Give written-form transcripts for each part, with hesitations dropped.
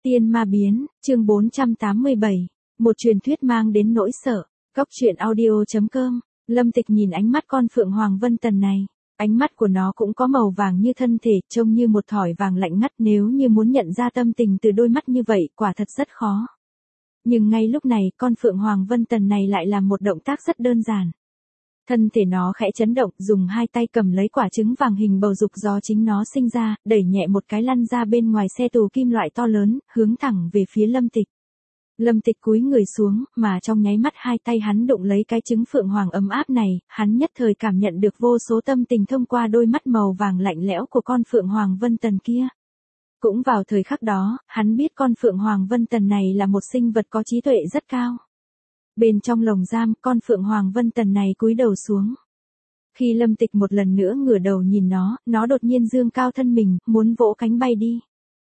Tiên ma biến, chương 487. Một truyền thuyết mang đến nỗi sợ. Góc truyện audio.com. Lâm Tịch nhìn ánh mắt con Phượng Hoàng Vân Tần này. Ánh mắt của nó cũng có màu vàng như thân thể, trông như một thỏi vàng lạnh ngắt, nếu như muốn nhận ra tâm tình từ đôi mắt như vậy, quả thật rất khó. Nhưng ngay lúc này, con Phượng Hoàng Vân Tần này lại làm một động tác rất đơn giản. Thân thể nó khẽ chấn động, dùng hai tay cầm lấy quả trứng vàng hình bầu dục do chính nó sinh ra, đẩy nhẹ một cái lăn ra bên ngoài xe tù kim loại to lớn, hướng thẳng về phía Lâm Tịch. Lâm Tịch cúi người xuống, mà trong nháy mắt hai tay hắn đụng lấy cái trứng Phượng Hoàng ấm áp này, hắn nhất thời cảm nhận được vô số tâm tình thông qua đôi mắt màu vàng lạnh lẽo của con Phượng Hoàng Vân Tần kia. Cũng vào thời khắc đó, hắn biết con Phượng Hoàng Vân Tần này là một sinh vật có trí tuệ rất cao. Bên trong lồng giam, con Phượng Hoàng Vân Tần này cúi đầu xuống. Khi Lâm Tịch một lần nữa ngửa đầu nhìn nó đột nhiên dương cao thân mình, muốn vỗ cánh bay đi.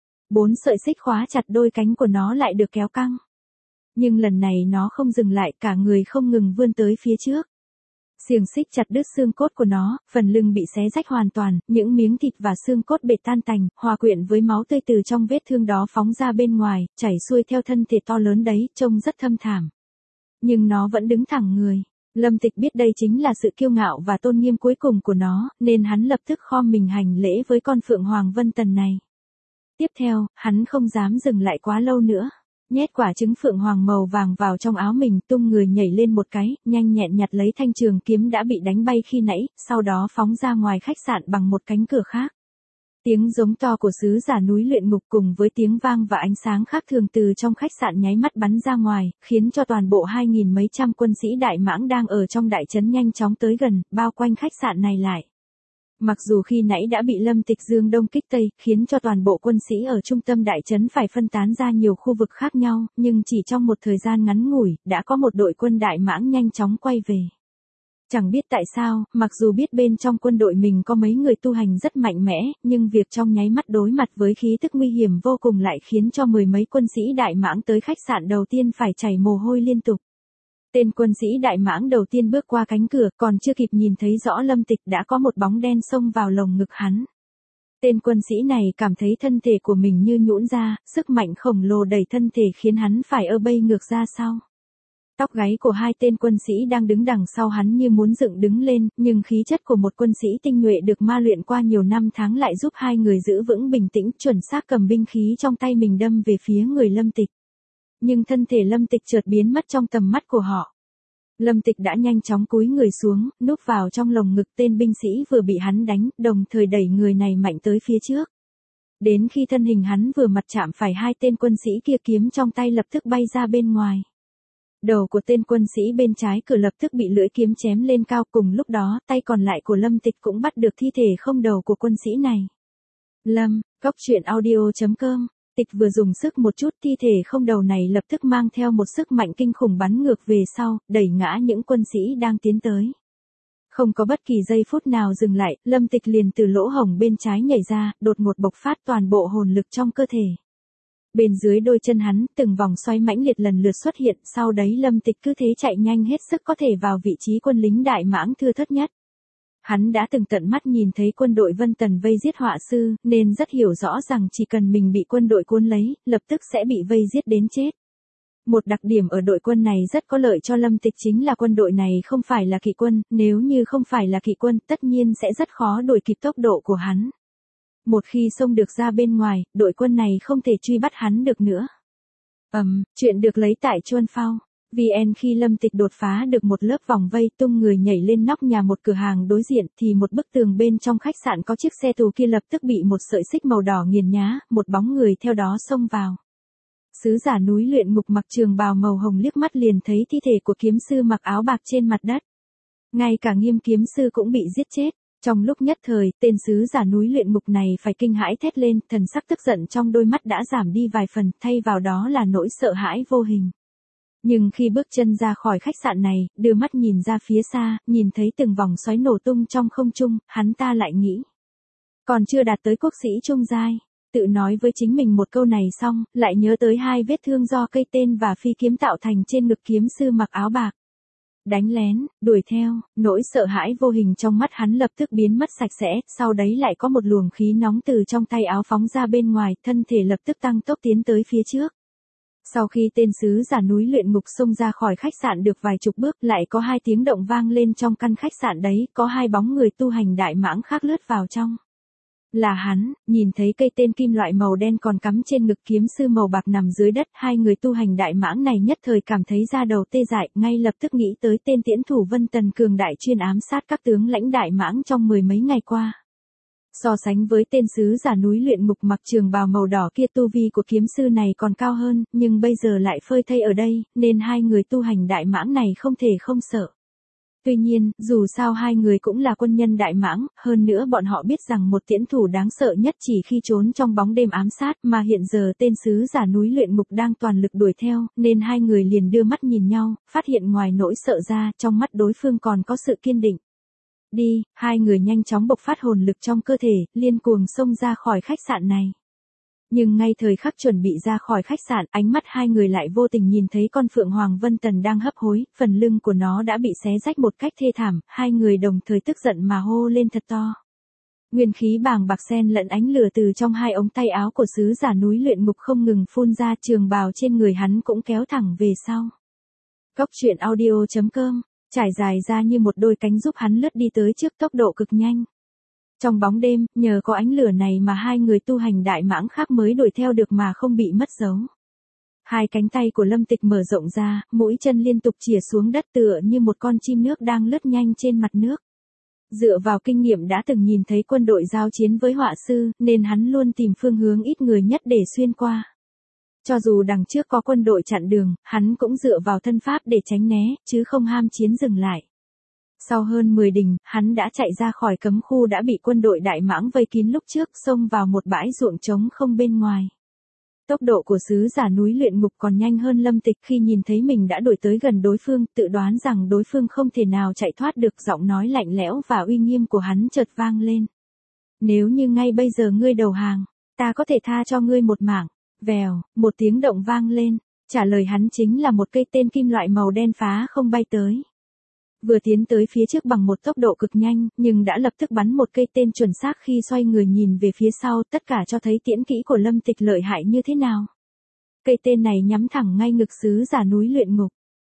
4 sợi xích khóa chặt đôi cánh của nó lại được kéo căng. Nhưng lần này nó không dừng lại, cả người không ngừng vươn tới phía trước. Xiềng xích chặt đứt xương cốt của nó, phần lưng bị xé rách hoàn toàn, những miếng thịt và xương cốt bệt tan tành, hòa quyện với máu tươi từ trong vết thương đó phóng ra bên ngoài, chảy xuôi theo thân thể to lớn đấy, trông rất thâm thảm. Nhưng nó vẫn đứng thẳng người. Lâm Tịch biết đây chính là sự kiêu ngạo và tôn nghiêm cuối cùng của nó, nên hắn lập tức khom mình hành lễ với con Phượng Hoàng Vân Tần này. Tiếp theo, hắn không dám dừng lại quá lâu nữa. Nhét quả trứng Phượng Hoàng màu vàng vào trong áo mình, tung người nhảy lên một cái, nhanh nhẹn nhặt lấy thanh trường kiếm đã bị đánh bay khi nãy, sau đó phóng ra ngoài khách sạn bằng một cánh cửa khác. Tiếng giống to của sứ giả núi luyện ngục cùng với tiếng vang và ánh sáng khác thường từ trong khách sạn nháy mắt bắn ra ngoài, khiến cho toàn bộ 2.000 mấy trăm quân sĩ Đại Mãng đang ở trong đại trấn nhanh chóng tới gần, bao quanh khách sạn này lại. Mặc dù khi nãy đã bị Lâm Tịch dương đông kích tây, khiến cho toàn bộ quân sĩ ở trung tâm đại trấn phải phân tán ra nhiều khu vực khác nhau, nhưng chỉ trong một thời gian ngắn ngủi, đã có một đội quân Đại Mãng nhanh chóng quay về. Chẳng biết tại sao, mặc dù biết bên trong quân đội mình có mấy người tu hành rất mạnh mẽ, nhưng việc trong nháy mắt đối mặt với khí tức nguy hiểm vô cùng lại khiến cho mười mấy quân sĩ Đại Mãng tới khách sạn đầu tiên phải chảy mồ hôi liên tục. Tên quân sĩ Đại Mãng đầu tiên bước qua cánh cửa, còn chưa kịp nhìn thấy rõ Lâm Tịch đã có một bóng đen xông vào lồng ngực hắn. Tên quân sĩ này cảm thấy thân thể của mình như nhũn ra, sức mạnh khổng lồ đẩy thân thể khiến hắn phải bay ngược ra sau. Tóc gáy của hai tên quân sĩ đang đứng đằng sau hắn như muốn dựng đứng lên, nhưng khí chất của một quân sĩ tinh nhuệ được ma luyện qua nhiều năm tháng lại giúp hai người giữ vững bình tĩnh, chuẩn xác cầm binh khí trong tay mình đâm về phía người Lâm Tịch. Nhưng thân thể Lâm Tịch chợt biến mất trong tầm mắt của họ. Lâm Tịch đã nhanh chóng cúi người xuống, núp vào trong lồng ngực tên binh sĩ vừa bị hắn đánh, đồng thời đẩy người này mạnh tới phía trước. Đến khi thân hình hắn vừa mặt chạm phải hai tên quân sĩ kia, kiếm trong tay lập tức bay ra bên ngoài. Đầu của tên quân sĩ bên trái cửa lập tức bị lưỡi kiếm chém lên cao, cùng lúc đó, tay còn lại của Lâm Tịch cũng bắt được thi thể không đầu của quân sĩ này. Góc truyện audio.com. Tịch vừa dùng sức một chút, thi thể không đầu này lập tức mang theo một sức mạnh kinh khủng bắn ngược về sau, đẩy ngã những quân sĩ đang tiến tới. Không có bất kỳ giây phút nào dừng lại, Lâm Tịch liền từ lỗ hổng bên trái nhảy ra, đột ngột bộc phát toàn bộ hồn lực trong cơ thể. Bên dưới đôi chân hắn, từng vòng xoáy mãnh liệt lần lượt xuất hiện, sau đấy Lâm Tịch cứ thế chạy nhanh hết sức có thể vào vị trí quân lính Đại Mãng thưa thớt nhất. Hắn đã từng tận mắt nhìn thấy quân đội Vân Tần vây giết họa sư, nên rất hiểu rõ rằng chỉ cần mình bị quân đội cuốn lấy, lập tức sẽ bị vây giết đến chết. Một đặc điểm ở đội quân này rất có lợi cho Lâm Tịch chính là quân đội này không phải là kỵ quân, nếu như không phải là kỵ quân, tất nhiên sẽ rất khó đuổi kịp tốc độ của hắn. Một khi xông được ra bên ngoài, đội quân này không thể truy bắt hắn được nữa. Chuyện được lấy tại Chuan Phao. VN khi Lâm Tịch đột phá được một lớp vòng vây, tung người nhảy lên nóc nhà một cửa hàng đối diện, thì một bức tường bên trong khách sạn có chiếc xe tù kia lập tức bị một sợi xích màu đỏ nghiền nhá, một bóng người theo đó xông vào. Sứ giả núi luyện ngục mặc trường bào màu hồng liếc mắt liền thấy thi thể của kiếm sư mặc áo bạc trên mặt đất. Ngay cả Nghiêm kiếm sư cũng bị giết chết. Trong lúc nhất thời, tên sứ giả núi luyện ngục này phải kinh hãi thét lên, thần sắc tức giận trong đôi mắt đã giảm đi vài phần, thay vào đó là nỗi sợ hãi vô hình. Nhưng khi bước chân ra khỏi khách sạn này, đưa mắt nhìn ra phía xa, nhìn thấy từng vòng xoáy nổ tung trong không trung, hắn ta lại nghĩ. Còn chưa đạt tới quốc sĩ trung giai. Tự nói với chính mình một câu này xong, lại nhớ tới hai vết thương do cây tên và phi kiếm tạo thành trên ngực kiếm sư mặc áo bạc. đánh lén, đuổi theo, nỗi sợ hãi vô hình trong mắt hắn lập tức biến mất sạch sẽ, sau đấy lại có một luồng khí nóng từ trong tay áo phóng ra bên ngoài, thân thể lập tức tăng tốc tiến tới phía trước. Sau khi tên sứ giả núi luyện ngục xông ra khỏi khách sạn được vài chục bước, lại có hai tiếng động vang lên trong căn khách sạn đấy, có hai bóng người tu hành đại mãng khác lướt vào trong. Là hắn, nhìn thấy cây tên kim loại màu đen còn cắm trên ngực kiếm sư màu bạc nằm dưới đất, hai người tu hành đại mãng này nhất thời cảm thấy da đầu tê dại, ngay lập tức nghĩ tới tên tiễn thủ Vân Tần cường đại chuyên ám sát các tướng lãnh đại mãng trong mười mấy ngày qua. So sánh với tên sứ giả núi luyện ngục mặc trường bào màu đỏ kia, tu vi của kiếm sư này còn cao hơn, nhưng bây giờ lại phơi thây ở đây, nên hai người tu hành đại mãng này không thể không sợ. Tuy nhiên, dù sao hai người cũng là quân nhân đại mãng, hơn nữa bọn họ biết rằng một tiễn thủ đáng sợ nhất chỉ khi trốn trong bóng đêm ám sát, mà hiện giờ tên sứ giả núi luyện ngục đang toàn lực đuổi theo, nên hai người liền đưa mắt nhìn nhau, phát hiện ngoài nỗi sợ ra, trong mắt đối phương còn có sự kiên định. Đi, hai người nhanh chóng bộc phát hồn lực trong cơ thể, liên cuồng xông ra khỏi khách sạn này. Nhưng ngay thời khắc chuẩn bị ra khỏi khách sạn, ánh mắt hai người lại vô tình nhìn thấy con phượng hoàng Vân Tần đang hấp hối, phần lưng của nó đã bị xé rách một cách thê thảm, hai người đồng thời tức giận mà hô lên thật to. Nguyên khí bàng bạc xen lẫn ánh lửa từ trong hai ống tay áo của sứ giả núi luyện ngục không ngừng phun ra, trường bào trên người hắn cũng kéo thẳng về sau. Cốc truyện audio.com, trải dài ra như một đôi cánh giúp hắn lướt đi tới trước tốc độ cực nhanh. Trong bóng đêm, nhờ có ánh lửa này mà hai người tu hành đại mãng khác mới đuổi theo được mà không bị mất dấu. Hai cánh tay của Lâm Tịch mở rộng ra, mũi chân liên tục chìa xuống đất tựa như một con chim nước đang lướt nhanh trên mặt nước. Dựa vào kinh nghiệm đã từng nhìn thấy quân đội giao chiến với họa sư, nên hắn luôn tìm phương hướng ít người nhất để xuyên qua. Cho dù đằng trước có quân đội chặn đường, hắn cũng dựa vào thân pháp để tránh né, chứ không ham chiến dừng lại. Sau hơn 10 đình, hắn đã chạy ra khỏi cấm khu đã bị quân đội đại mãng vây kín lúc trước, xông vào một bãi ruộng trống không bên ngoài. Tốc độ của sứ giả núi luyện ngục còn nhanh hơn Lâm Tịch, khi nhìn thấy mình đã đuổi tới gần đối phương, tự đoán rằng đối phương không thể nào chạy thoát được, giọng nói lạnh lẽo và uy nghiêm của hắn chợt vang lên. Nếu như ngay bây giờ ngươi đầu hàng, ta có thể tha cho ngươi một mạng. Vèo, một tiếng động vang lên, trả lời hắn chính là một cây tên kim loại màu đen phá không bay tới. Vừa tiến tới phía trước bằng một tốc độ cực nhanh, nhưng đã lập tức bắn một cây tên chuẩn xác. Khi xoay người nhìn về phía sau, tất cả cho thấy tiễn kỹ của Lâm Tịch lợi hại như thế nào. Cây tên này nhắm thẳng ngay ngực sứ giả núi luyện ngục.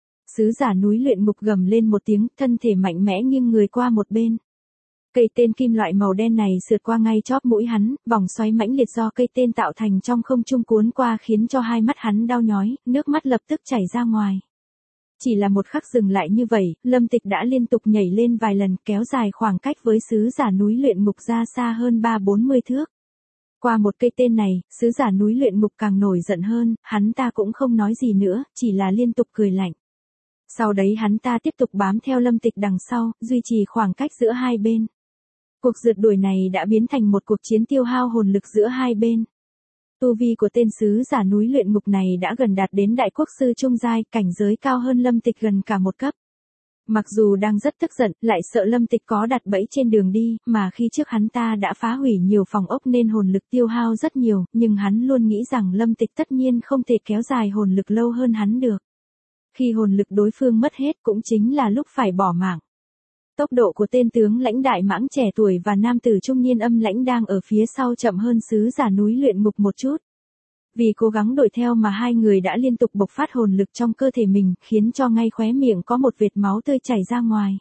Sứ giả núi luyện ngục gầm lên một tiếng, thân thể mạnh mẽ nghiêng người qua một bên. Cây tên kim loại màu đen này sượt qua ngay chóp mũi hắn, vòng xoáy mãnh liệt do cây tên tạo thành trong không trung cuốn qua khiến cho hai mắt hắn đau nhói, nước mắt lập tức chảy ra ngoài. Chỉ là một khắc dừng lại như vậy, Lâm Tịch đã liên tục nhảy lên vài lần, kéo dài khoảng cách với sứ giả núi luyện ngục ra xa hơn 30-40 thước. Qua một cây tên này, sứ giả núi luyện ngục càng nổi giận hơn, hắn ta cũng không nói gì nữa, chỉ là liên tục cười lạnh. Sau đấy hắn ta tiếp tục bám theo Lâm Tịch đằng sau, duy trì khoảng cách giữa hai bên. Cuộc rượt đuổi này đã biến thành một cuộc chiến tiêu hao hồn lực giữa hai bên. Tu vi của tên sứ giả núi luyện ngục này đã gần đạt đến đại quốc sư trung giai, cảnh giới cao hơn Lâm Tịch gần cả một cấp. Mặc dù đang rất tức giận, lại sợ Lâm Tịch có đặt bẫy trên đường đi, mà khi trước hắn ta đã phá hủy nhiều phòng ốc nên hồn lực tiêu hao rất nhiều, nhưng hắn luôn nghĩ rằng Lâm Tịch tất nhiên không thể kéo dài hồn lực lâu hơn hắn được. Khi hồn lực đối phương mất hết cũng chính là lúc phải bỏ mạng. Tốc độ của tên tướng lãnh đại mãng trẻ tuổi và nam tử trung niên âm lãnh đang ở phía sau chậm hơn sứ giả núi luyện ngục một chút. Vì cố gắng đuổi theo mà hai người đã liên tục bộc phát hồn lực trong cơ thể mình, khiến cho ngay khóe miệng có một vệt máu tươi chảy ra ngoài.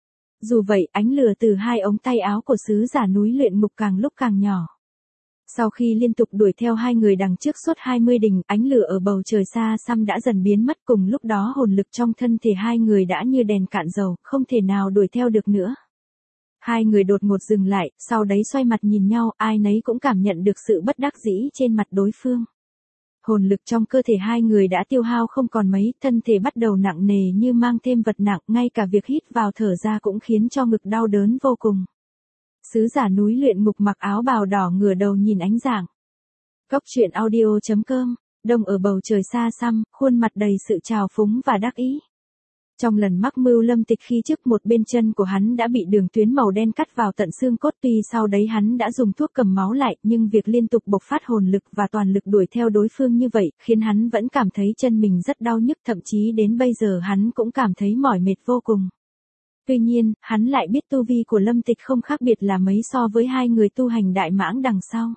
Dù vậy, ánh lửa từ hai ống tay áo của sứ giả núi luyện ngục càng lúc càng nhỏ. Sau khi liên tục đuổi theo hai người đằng trước suốt 20 đình, ánh lửa ở bầu trời xa xăm đã dần biến mất, cùng lúc đó hồn lực trong thân thể hai người đã như đèn cạn dầu, không thể nào đuổi theo được nữa. Hai người đột ngột dừng lại, sau đấy xoay mặt nhìn nhau, ai nấy cũng cảm nhận được sự bất đắc dĩ trên mặt đối phương. Hồn lực trong cơ thể hai người đã tiêu hao không còn mấy, thân thể bắt đầu nặng nề như mang thêm vật nặng, ngay cả việc hít vào thở ra cũng khiến cho ngực đau đớn vô cùng. Sứ giả núi luyện ngục mặc áo bào đỏ ngửa đầu nhìn ánh giảng. Cốc truyện audio.com, đông ở bầu trời xa xăm, khuôn mặt đầy sự trào phúng và đắc ý. Trong lần mắc mưu Lâm Tịch khi trước một bên chân của hắn đã bị đường tuyến màu đen cắt vào tận xương cốt, tuy sau đấy hắn đã dùng thuốc cầm máu lại, nhưng việc liên tục bộc phát hồn lực và toàn lực đuổi theo đối phương như vậy, khiến hắn vẫn cảm thấy chân mình rất đau nhức, thậm chí đến bây giờ hắn cũng cảm thấy mỏi mệt vô cùng. Tuy nhiên, hắn lại biết tu vi của Lâm Tịch không khác biệt là mấy so với hai người tu hành đại mãng đằng sau.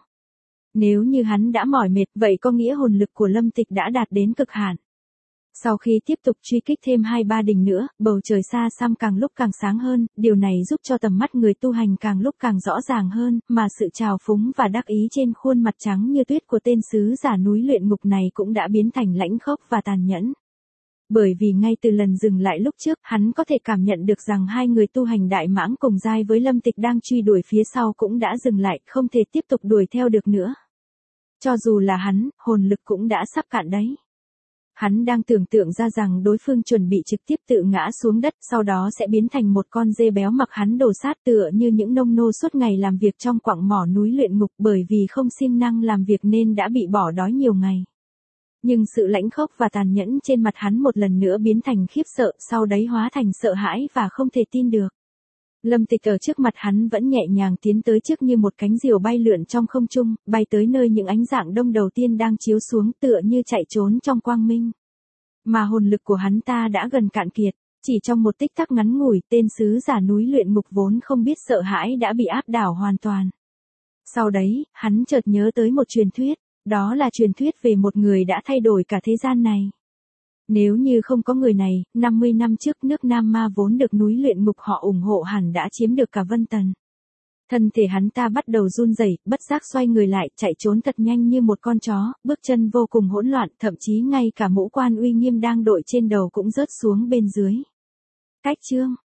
Nếu như hắn đã mỏi mệt, vậy có nghĩa hồn lực của Lâm Tịch đã đạt đến cực hạn. Sau khi tiếp tục truy kích thêm 2-3 đỉnh nữa, bầu trời xa xăm càng lúc càng sáng hơn, điều này giúp cho tầm mắt người tu hành càng lúc càng rõ ràng hơn, mà sự trào phúng và đắc ý trên khuôn mặt trắng như tuyết của tên sứ giả núi luyện ngục này cũng đã biến thành lãnh khốc và tàn nhẫn. Bởi vì ngay từ lần dừng lại lúc trước, hắn có thể cảm nhận được rằng hai người tu hành đại mãng cùng giai với Lâm Tịch đang truy đuổi phía sau cũng đã dừng lại, không thể tiếp tục đuổi theo được nữa. Cho dù là hắn, hồn lực cũng đã sắp cạn đấy. Hắn đang tưởng tượng ra rằng đối phương chuẩn bị trực tiếp tự ngã xuống đất, sau đó sẽ biến thành một con dê béo mặc hắn đổ sát, tựa như những nông nô suốt ngày làm việc trong quặng mỏ núi luyện ngục, bởi vì không siêng năng làm việc nên đã bị bỏ đói nhiều ngày. Nhưng sự lãnh khốc và tàn nhẫn trên mặt hắn một lần nữa biến thành khiếp sợ, sau đấy hóa thành sợ hãi và không thể tin được. Lâm Tịch ở trước mặt hắn vẫn nhẹ nhàng tiến tới trước như một cánh diều bay lượn trong không trung, bay tới nơi những ánh dạng đông đầu tiên đang chiếu xuống, tựa như chạy trốn trong quang minh. Mà hồn lực của hắn ta đã gần cạn kiệt, chỉ trong một tích tắc ngắn ngủi, tên sứ giả núi luyện ngục vốn không biết sợ hãi đã bị áp đảo hoàn toàn. Sau đấy, hắn chợt nhớ tới một truyền thuyết, đó là truyền thuyết về một người đã thay đổi cả thế gian này. Nếu như không có người này, 50 năm trước nước Nam Ma vốn được núi luyện ngục họ ủng hộ hẳn đã chiếm được cả Vân Tần. Thân thể hắn ta bắt đầu run rẩy, bất giác xoay người lại, chạy trốn thật nhanh như một con chó, bước chân vô cùng hỗn loạn, thậm chí ngay cả mũ quan uy nghiêm đang đội trên đầu cũng rớt xuống bên dưới. Cách chương